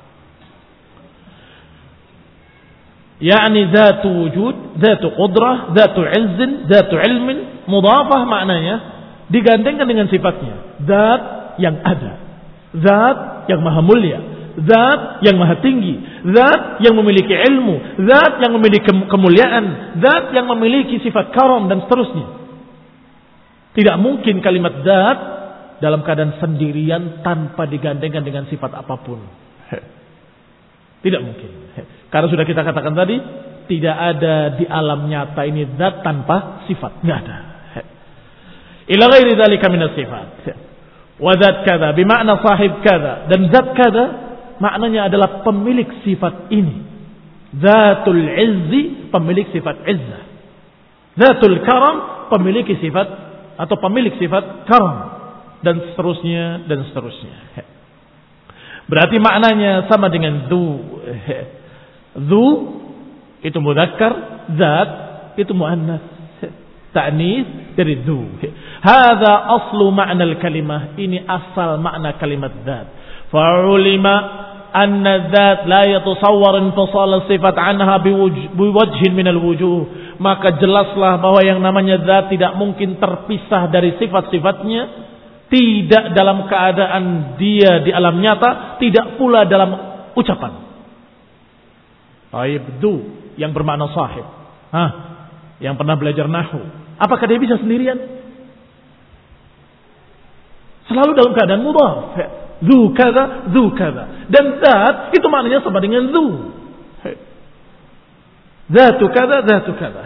Yani dzatu wujud, dzatu qudrah, dzatu izzin, dzatu ilmin, mudhafah maknanya digandengkan dengan sifatnya. Zat yang ada, zat yang maha mulia, zat yang maha tinggi, zat yang memiliki ilmu, zat yang memiliki kemuliaan, zat yang memiliki sifat karam dan seterusnya. Tidak mungkin kalimat zat dalam keadaan sendirian tanpa digandengkan dengan sifat apapun. Tidak mungkin. Karena sudah kita katakan tadi, tidak ada di alam nyata ini zat tanpa sifat. Tidak ada. Ila ghairi dzalika minas sifat. Wa zat kada bermakna sahib kada, dan zat kada maknanya adalah pemilik sifat ini. Zatul izzi, pemilik sifat izzah. Zatul karam, pemilik sifat atau pemilik sifat karam, dan seterusnya dan seterusnya. Berarti maknanya sama dengan dzu. Dzu itu mudzakkar, zat itu muannas. Ta'nis dari dzu. Hadza aslu makna al-kalimah, ini asal makna kalimat zat. Fa'ulima anna dzat la yatasawwar infisal sifat anha biwajhin min al-wujuh. Maka jelaslah bahwa yang namanya zat tidak mungkin terpisah dari sifat-sifatnya, tidak dalam keadaan dia di alam nyata, tidak pula dalam ucapan. Aibdu yang bermakna sahib, Hah? yang pernah belajar nahwu, apakah dia bisa sendirian? Selalu dalam keadaan mudhaf. Dzu kaza, dzu kaza. Dan zat itu maknanya sama dengan dzu. Zatu kaza, zatu kaza.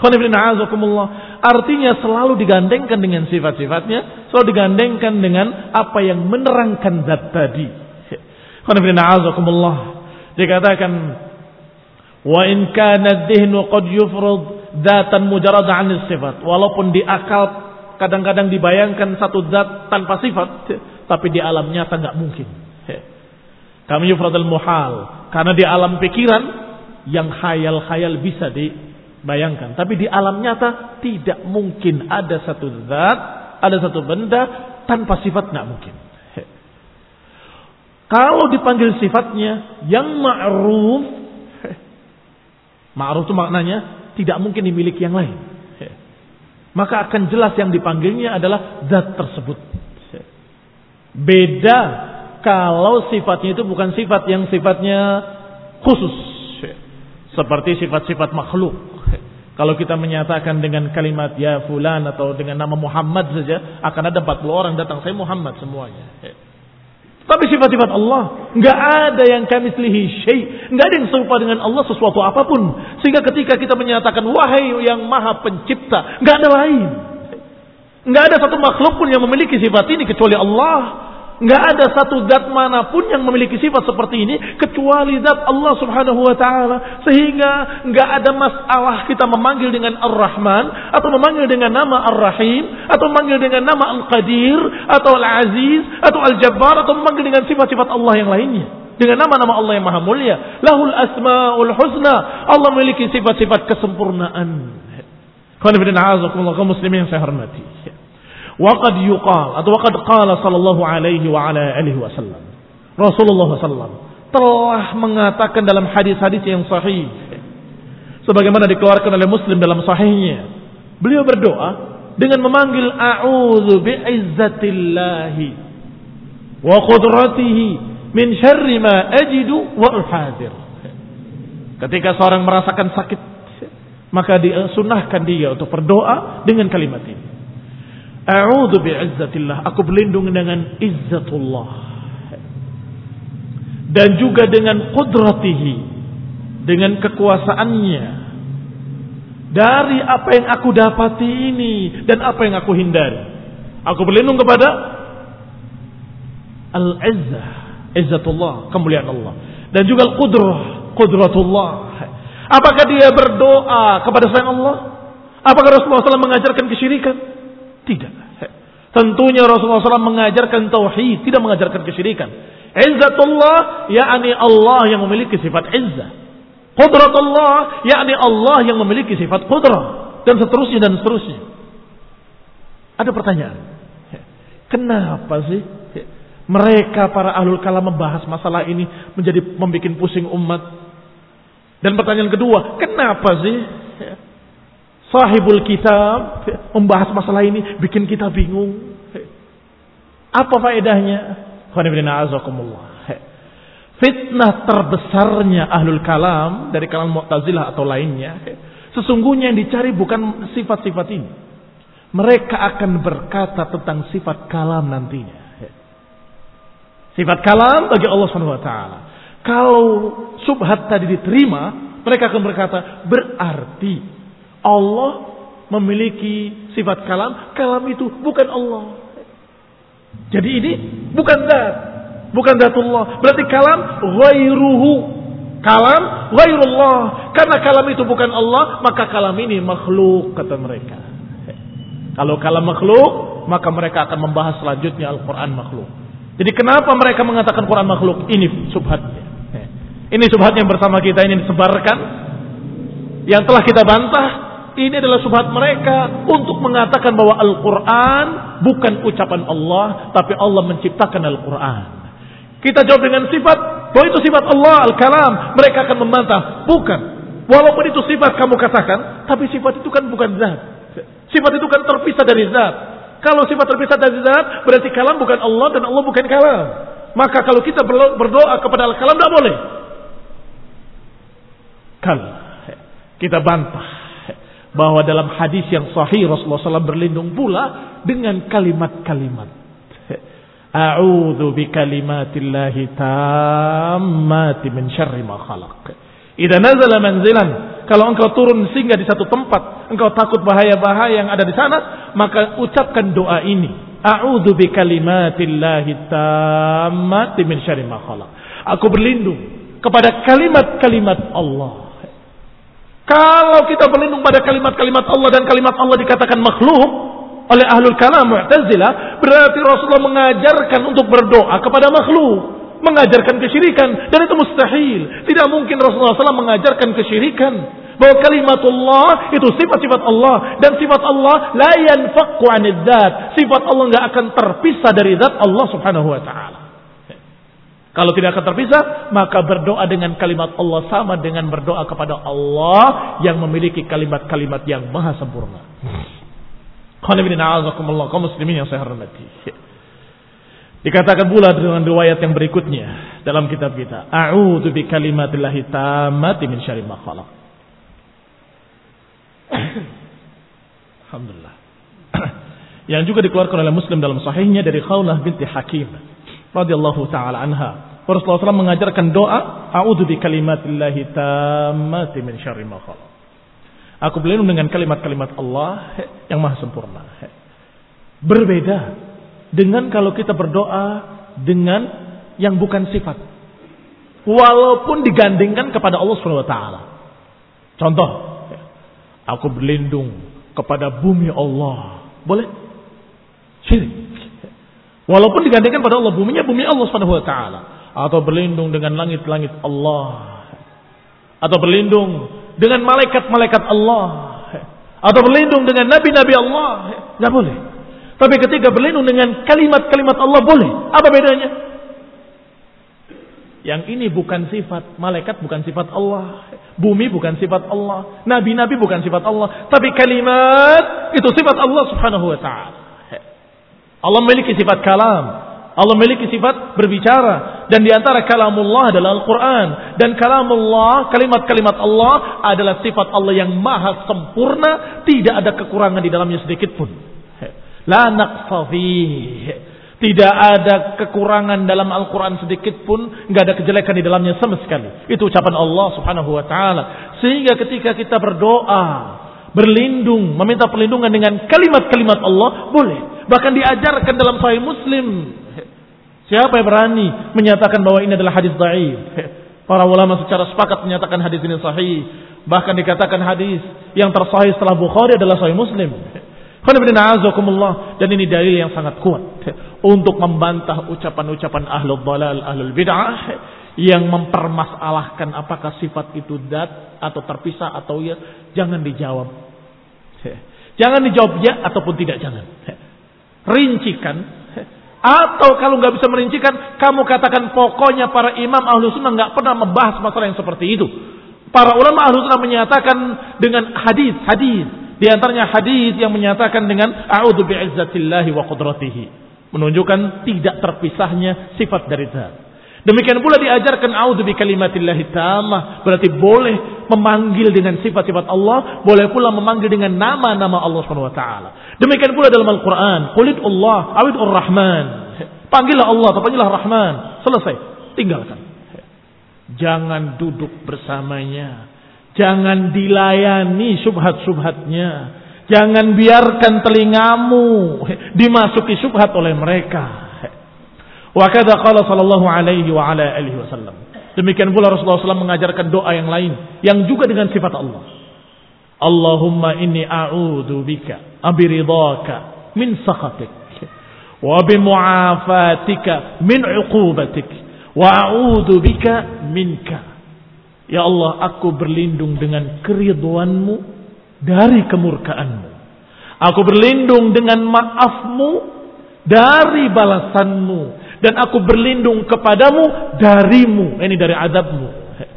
Artinya selalu digandengkan dengan sifat-sifatnya, selalu digandengkan dengan apa yang menerangkan zat tadi. Dikatakan, wa in kana dhihnu qad yufrad dzatan mujarrada 'an sifat. Walaupun di akal kadang-kadang dibayangkan satu zat tanpa sifat, tapi di alam nyata enggak mungkin. Kami yufradul muhal, karena di alam pikiran yang khayal-khayal bisa dibayangkan, tapi di alam nyata tidak mungkin ada satu zat, ada satu benda tanpa sifat, enggak mungkin. Kalau dipanggil sifatnya yang ma'ruf, ma'ruf itu maknanya tidak mungkin dimiliki yang lain, maka akan jelas yang dipanggilnya adalah zat tersebut. Beda kalau sifatnya itu bukan sifat yang sifatnya khusus, seperti sifat-sifat makhluk. Kalau kita menyatakan dengan kalimat ya fulan atau dengan nama Muhammad saja, akan ada empat puluh orang datang, saya Muhammad semuanya. Tapi sifat-sifat Allah, enggak ada yang kamitslihi syai', enggak ada yang serupa dengan Allah sesuatu apapun. Sehingga ketika kita menyatakan wahai yang maha pencipta, enggak ada lain. Enggak ada satu makhluk pun yang memiliki sifat ini kecuali Allah. Enggak ada satu zat manapun yang memiliki sifat seperti ini kecuali zat Allah Subhanahu wa taala. Sehingga enggak ada masalah kita memanggil dengan Ar-Rahman atau memanggil dengan nama Ar-Rahim atau memanggil dengan nama Al-Qadir atau Al-Aziz atau Al-Jabbar atau memanggil dengan sifat-sifat Allah yang lainnya. Dengan nama-nama Allah yang maha mulia. Lahul asmaul husna. Allah memiliki sifat-sifat kesempurnaan. Kaum muslimin yang saya hormati. Waqad yuqal atau waqad qala sallallahu alaihi wa ala alihi wasallam. Rasulullah sallallahu alaihi wasallam telah mengatakan dalam hadis-hadis yang sahih, sebagaimana dikeluarkan oleh Muslim dalam sahihnya, Beliau berdoa dengan memanggil a'udzu bi'izzatillahi wa qudratihi min syarri ma ajidu wa uhadir. Ketika seorang merasakan sakit, maka disunahkan dia untuk berdoa dengan kalimat ini. A'udzu bi'izzatillah, aku berlindung dengan izzatullah. Dan juga dengan qudratihi, dengan kekuasaannya. Dari apa yang aku dapati ini dan apa yang aku hindari. Aku berlindung kepada al-izzah, izzatullah, kemuliaan Allah. Dan juga al-qudrah, qudratullah. Apakah dia berdoa kepada selain Allah? Apakah Rasulullah shallallahu alaihi wasallam mengajarkan kesyirikan? Tidak. Tentunya Rasulullah shallallahu alaihi wasallam mengajarkan tauhid, tidak mengajarkan kesyirikan. Izzatullah, yakni Allah yang memiliki sifat izzah. Qudratullah, yakni Allah yang memiliki sifat qudrah, dan seterusnya dan seterusnya. Ada pertanyaan, kenapa sih mereka para ahlul kalam membahas masalah ini menjadi membuat pusing umat? Dan pertanyaan kedua, kenapa sih sahibul kitab membahas masalah ini bikin kita bingung? Apa faedahnya? Khonifina'azakumullah. Fitnah terbesarnya ahlul kalam dari kalangan Mu'tazilah atau lainnya, sesungguhnya yang dicari bukan sifat-sifat ini. Mereka akan berkata tentang sifat kalam nantinya. Sifat kalam bagi Allah subhanahu wa taala. Kalau subhat tadi diterima, mereka akan berkata berarti Allah memiliki sifat kalam. Kalam itu bukan Allah. Jadi ini bukan zat, bukan zatullah. Berarti kalam ghairuhu. Kalam ghairullah. Karena kalam itu bukan Allah, maka kalam ini makhluk, kata mereka. Kalau kalam makhluk, maka mereka akan membahas selanjutnya Al-Quran makhluk. Jadi kenapa mereka mengatakan Quran makhluk? Ini subhatnya. Ini subhatnya yang bersama kita ini disebarkan. Yang telah kita bantah. Ini adalah subhat mereka untuk mengatakan bahwa Al-Quran bukan ucapan Allah, tapi Allah menciptakan Al-Quran. Kita jawab dengan sifat, bahwa itu sifat Allah, Al-Kalam. Mereka akan membantah, bukan. Walaupun itu sifat kamu katakan, tapi sifat itu kan bukan zat. Sifat itu kan terpisah dari zat. Kalau sifat terpisah dari zat, berarti kalam bukan Allah dan Allah bukan kalam. Maka kalau kita berdoa kepada Al-Kalam, tidak boleh. Kalau kita bantah bahwa dalam hadis yang sahih Rasulullah shallallahu alaihi wasallam berlindung pula dengan kalimat-kalimat. A'udzu bikalimatillahi tammati min syarri ma khalaq. Idza nazala manzilan, kalau engkau turun singgah di satu tempat, engkau takut bahaya-bahaya yang ada di sana, maka ucapkan doa ini. A'udzu bikalimatillahi tammati min syarri ma khalaq. Aku berlindung kepada kalimat-kalimat Allah. Kalau kita berlindung pada kalimat-kalimat Allah dan kalimat Allah dikatakan makhluk oleh ahlul kalam Mu'tazilah, berarti Rasulullah mengajarkan untuk berdoa kepada makhluk, mengajarkan kesyirikan, dan itu mustahil. Tidak mungkin Rasulullah shallallahu alaihi wasallam mengajarkan kesyirikan. Bahwa kalimatullah itu sifat-sifat Allah, dan sifat Allah la yanfaqu 'anil dzat. Sifat Allah enggak akan terpisah dari zat Allah Subhanahu wa taala. Kalau tidak akan terpisah, maka berdoa dengan kalimat Allah sama dengan berdoa kepada Allah yang memiliki kalimat-kalimat yang maha sempurna. Qanibina'azakumullah, kaum muslimin yang saya hormati. Dikatakan pula dengan riwayat yang berikutnya dalam kitab kita, a'udzu bikalimatillahi tammati min syarri ma khalaq. Alhamdulillah. Yang juga dikeluarkan oleh Muslim dalam sahihnya dari Khawlah binti Hakim radhiyallahu taala anha. Rasulullah shallallahu alaihi wasallam mengajarkan doa, a'udzu bikalimatillahi tammati min syarri ma khalaq. Aku berlindung dengan kalimat-kalimat Allah yang maha sempurna. Berbeda dengan kalau kita berdoa dengan yang bukan sifat, walaupun digandingkan kepada Allah subhanahu wa taala. Contoh, aku berlindung kepada bumi Allah. Boleh? Syirik. Walaupun digandingkan pada Allah, buminya bumi Allah subhanahu wa taala. Atau berlindung dengan langit-langit Allah. Atau berlindung dengan malaikat-malaikat Allah. Atau berlindung dengan nabi-nabi Allah. Tidak boleh. Tapi ketika berlindung dengan kalimat-kalimat Allah boleh. Apa bedanya? Yang ini bukan sifat. Malaikat bukan sifat Allah. Bumi bukan sifat Allah. Nabi-nabi bukan sifat Allah. Tapi kalimat itu sifat Allah subhanahu wa ta'ala. Allah memiliki sifat kalam. Allah memiliki sifat berbicara. Dan diantara kalamullah adalah Al-Quran. Dan kalamullah, kalimat-kalimat Allah adalah sifat Allah yang maha sempurna. Tidak ada kekurangan di dalamnya sedikit pun. La naqsa fihi. Tidak ada kekurangan dalam Al-Quran sedikit pun. Tidak ada kejelekan di dalamnya sama sekali. Itu ucapan Allah subhanahu wa ta'ala. Sehingga ketika kita berdoa, berlindung, meminta perlindungan dengan kalimat-kalimat Allah, boleh. Bahkan diajarkan dalam Sahih Muslim. Siapa yang berani menyatakan bahwa ini adalah hadis dhaif? Para ulama secara sepakat menyatakan hadis ini sahih. Bahkan dikatakan hadis yang tersahih setelah Bukhari adalah Sahih Muslim. Dan ini dalil yang sangat kuat untuk membantah ucapan-ucapan ahlul dalal, ahlul bid'ah yang mempermasalahkan apakah sifat itu dat atau terpisah atau ya. Jangan dijawab. Jangan dijawab ya ataupun tidak, jangan. Rincikan. Atau kalau nggak bisa merincikan, kamu katakan pokoknya para imam ahlu sunnah nggak pernah membahas masalah yang seperti itu. Para ulama ahlu sunnah menyatakan dengan hadis-hadis. Di antaranya hadis yang menyatakan dengan a'udzu bi'izzatillahi wa qudratihi, menunjukkan tidak terpisahnya sifat dari zat. Demikian pula diajarkan a'udzu bikalimatillahi tammah, berarti boleh memanggil dengan sifat-sifat Allah, boleh pula memanggil dengan nama-nama Allah Subhanahu wa taala. Demikian pula dalam Al-Qur'an, qul Allah awidur rahman. Panggillah Allah atau panggillah Rahman. Selesai, tinggalkan. Jangan duduk bersamanya. Jangan dilayani syubhat-syubhatnya. Jangan biarkan telingamu dimasuki syubhat oleh mereka. Wa kadza qala sallallahu alaihi wa ala alihi wasallam. Demikian pula Rasulullah shallallahu alaihi wasallam mengajarkan doa yang lain yang juga dengan sifat Allah. Allahumma inni a'udzu bika abiridhaka min sakhatik wa bimu'afatika min 'uqubatik wa a'udzu bika minka. Ya Allah, aku berlindung dengan keridhoanmu dari kemurkaanmu. Aku berlindung dengan maafmu dari balasanmu. Dan aku berlindung kepadamu darimu. Ini dari azabmu.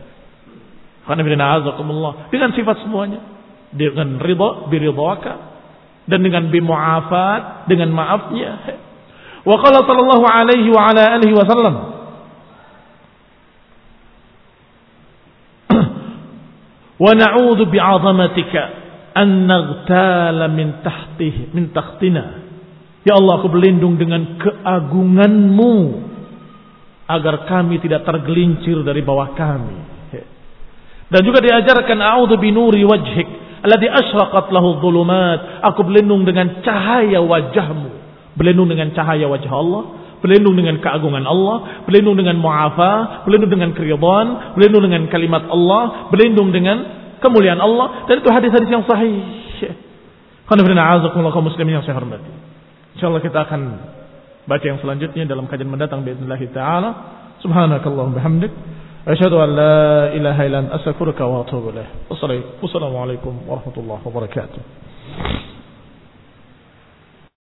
Dengan sifat semuanya. Dengan ridha, biridhaka. Dan dengan bimu'afat, dengan maafnya. Wa qala sallallahu alaihi wa ala alihi wa sallam. Wa na'udzu bi'azamatika an naghtala min tahtihi min takhtina. Ya Allah, aku berlindung dengan keagunganmu agar kami tidak tergelincir dari bawah kami. Dan juga diajarkan a'udzu binuri wajhik alladhi asyraqat lahu dhulumat. Aku berlindung dengan cahaya wajahmu. Berlindung dengan cahaya wajah Allah, berlindung dengan keagungan Allah, berlindung dengan mu'afa, berlindung dengan keridhaan, berlindung dengan kalimat Allah, berlindung dengan kemuliaan Allah. Dan itu hadis-hadis yang sahih. Qanifina a'azakumullah kaum muslimin yang saya hormati. Insyaallah kita akan baca yang selanjutnya dalam kajian mendatang باذنillah taala. Subhanakallahumma bihamdik asyhadu an la ilaha illa anta astaghfiruka wa atubu ilaik. Wassalamualaikum warahmatullahi wabarakatuh.